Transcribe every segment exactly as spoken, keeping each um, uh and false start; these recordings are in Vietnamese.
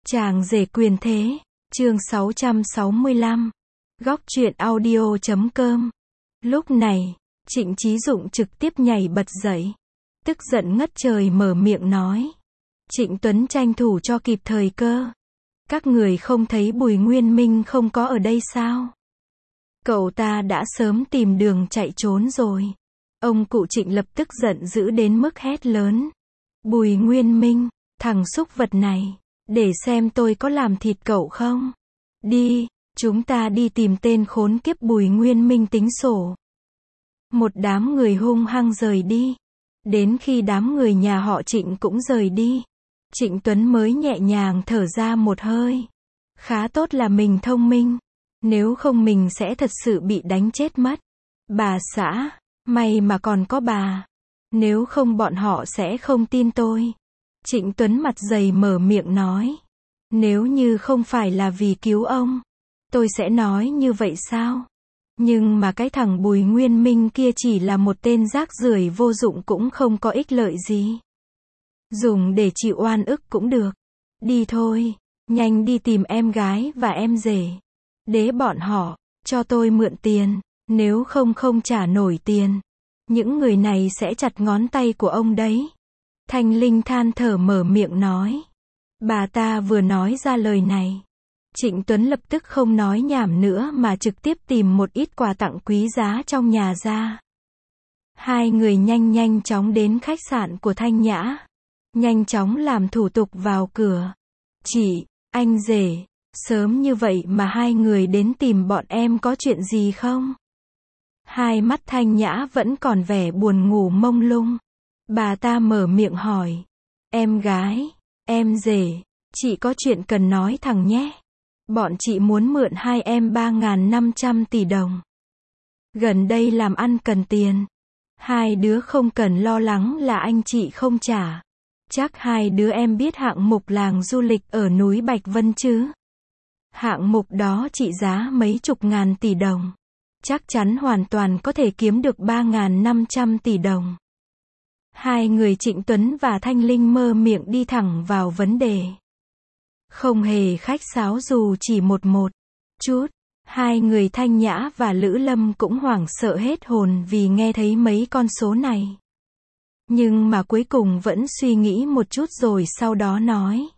Chàng rể quyền thế, chương sáu trăm sáu mươi lăm, góc truyện audio chấm com. Lúc này, Trịnh Chí Dụng trực tiếp nhảy bật dậy, tức giận ngất trời mở miệng nói. Trịnh Tuấn tranh thủ cho kịp thời cơ. Các người không thấy Bùi Nguyên Minh không có ở đây sao? Cậu ta đã sớm tìm đường chạy trốn rồi. Ông cụ Trịnh lập tức giận dữ đến mức hét lớn. Bùi Nguyên Minh, thằng súc vật này, để xem tôi có làm thịt cậu không? Đi, chúng ta đi tìm tên khốn kiếp Bùi Nguyên Minh tính sổ. Một đám người hung hăng rời đi. Đến khi đám người nhà họ Trịnh cũng rời đi, Trịnh Tuấn mới nhẹ nhàng thở ra một hơi. Khá tốt là mình thông minh, nếu không mình sẽ thật sự bị đánh chết mất. Bà xã, may mà còn có bà, nếu không bọn họ sẽ không tin tôi. Trịnh Tuấn mặt dày mở miệng nói. Nếu như không phải là vì cứu ông, tôi sẽ nói như vậy sao? Nhưng mà cái thằng Bùi Nguyên Minh kia chỉ là một tên rác rưởi vô dụng cũng không có ích lợi gì. Dùng để chịu oan ức cũng được. Đi thôi, nhanh đi tìm em gái và em rể. Để bọn họ, cho tôi mượn tiền, nếu không không trả nổi tiền. Những người này sẽ chặt ngón tay của ông đấy. Thanh Linh than thở mở miệng nói. Bà ta vừa nói ra lời này, Trịnh Tuấn lập tức không nói nhảm nữa mà trực tiếp tìm một ít quà tặng quý giá trong nhà ra. Hai người nhanh nhanh chóng đến khách sạn của Thanh Nhã. Nhanh chóng làm thủ tục vào cửa. Chị, anh rể, sớm như vậy mà hai người đến tìm bọn em có chuyện gì không? Hai mắt Thanh Nhã vẫn còn vẻ buồn ngủ mông lung. Bà ta mở miệng hỏi. Em gái, em rể, chị có chuyện cần nói thẳng nhé. Bọn chị muốn mượn hai em ba nghìn năm trăm tỷ đồng. Gần đây làm ăn cần tiền. Hai đứa không cần lo lắng là anh chị không trả. Chắc hai đứa em biết hạng mục làng du lịch ở núi Bạch Vân chứ? Hạng mục đó trị giá mấy chục ngàn tỷ đồng. Chắc chắn hoàn toàn có thể kiếm được ba nghìn năm trăm tỷ đồng. Hai người Trịnh Tuấn và Thanh Linh mơ miệng đi thẳng vào vấn đề. Không hề khách sáo dù chỉ một một chút. Hai người Thanh Nhã và Lữ Lâm cũng hoảng sợ hết hồn vì nghe thấy mấy con số này. Nhưng mà cuối cùng vẫn suy nghĩ một chút rồi sau đó nói.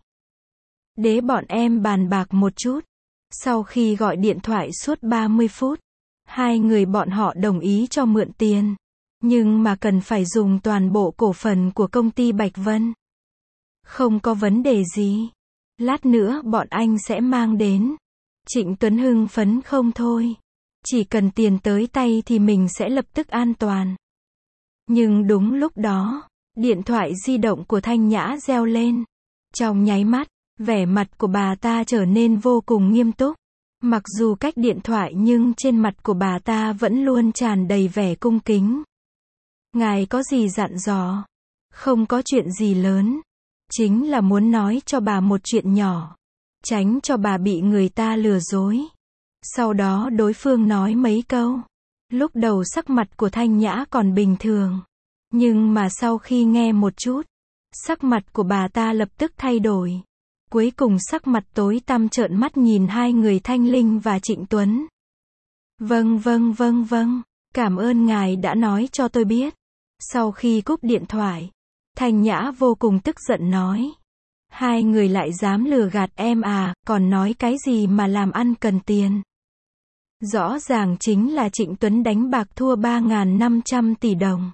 Để bọn em bàn bạc một chút. Sau khi gọi điện thoại suốt ba mươi phút, hai người bọn họ đồng ý cho mượn tiền. Nhưng mà cần phải dùng toàn bộ cổ phần của công ty Bạch Vân. Không có vấn đề gì. Lát nữa bọn anh sẽ mang đến. Trịnh Tuấn hưng phấn không thôi. Chỉ cần tiền tới tay thì mình sẽ lập tức an toàn. Nhưng đúng lúc đó, điện thoại di động của Thanh Nhã reo lên. Trong nháy mắt, vẻ mặt của bà ta trở nên vô cùng nghiêm túc. Mặc dù cách điện thoại nhưng trên mặt của bà ta vẫn luôn tràn đầy vẻ cung kính. Ngài có gì dặn dò? Không có chuyện gì lớn. Chính là muốn nói cho bà một chuyện nhỏ. Tránh cho bà bị người ta lừa dối. Sau đó đối phương nói mấy câu. Lúc đầu sắc mặt của Thanh Nhã còn bình thường. Nhưng mà sau khi nghe một chút, sắc mặt của bà ta lập tức thay đổi. Cuối cùng sắc mặt tối tăm trợn mắt nhìn hai người Thanh Linh và Trịnh Tuấn. Vâng vâng vâng vâng, cảm ơn ngài đã nói cho tôi biết. Sau khi cúp điện thoại, Thanh Nhã vô cùng tức giận nói. Hai người lại dám lừa gạt em à, còn nói cái gì mà làm ăn cần tiền. Rõ ràng chính là Trịnh Tuấn đánh bạc thua ba nghìn năm trăm tỷ đồng.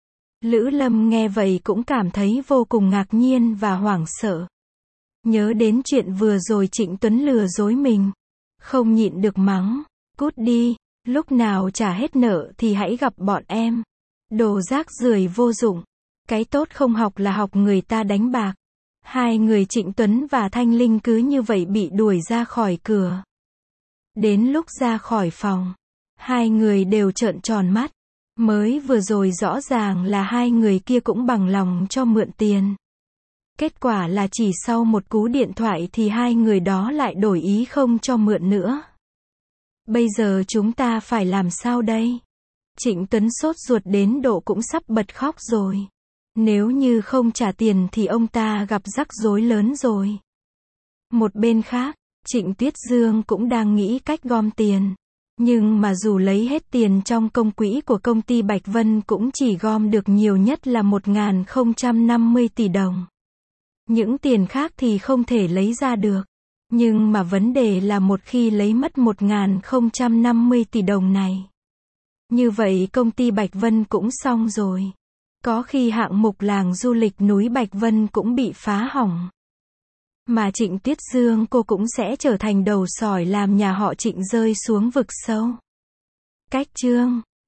Lữ Lâm nghe vậy cũng cảm thấy vô cùng ngạc nhiên và hoảng sợ. Nhớ đến chuyện vừa rồi Trịnh Tuấn lừa dối mình. Không nhịn được mắng. Cút đi, lúc nào trả hết nợ thì hãy gặp bọn em. Đồ rác rưởi vô dụng. Cái tốt không học là học người ta đánh bạc. Hai người Trịnh Tuấn và Thanh Linh cứ như vậy bị đuổi ra khỏi cửa. Đến lúc ra khỏi phòng, hai người đều trợn tròn mắt. Mới vừa rồi rõ ràng là hai người kia cũng bằng lòng cho mượn tiền. Kết quả là chỉ sau một cú điện thoại thì hai người đó lại đổi ý không cho mượn nữa. Bây giờ chúng ta phải làm sao đây? Trịnh Tuấn sốt ruột đến độ cũng sắp bật khóc rồi. Nếu như không trả tiền thì ông ta gặp rắc rối lớn rồi. Một bên khác, Trịnh Tuyết Dương cũng đang nghĩ cách gom tiền. Nhưng mà dù lấy hết tiền trong công quỹ của công ty Bạch Vân cũng chỉ gom được nhiều nhất là một nghìn không trăm năm mươi tỷ đồng. Những tiền khác thì không thể lấy ra được. Nhưng mà vấn đề là một khi lấy mất một nghìn không trăm năm mươi tỷ đồng này, như vậy công ty Bạch Vân cũng xong rồi. Có khi hạng mục làng du lịch núi Bạch Vân cũng bị phá hỏng. Mà Trịnh Tuyết Dương cô cũng sẽ trở thành đầu sỏi làm nhà họ Trịnh rơi xuống vực sâu. Cách chương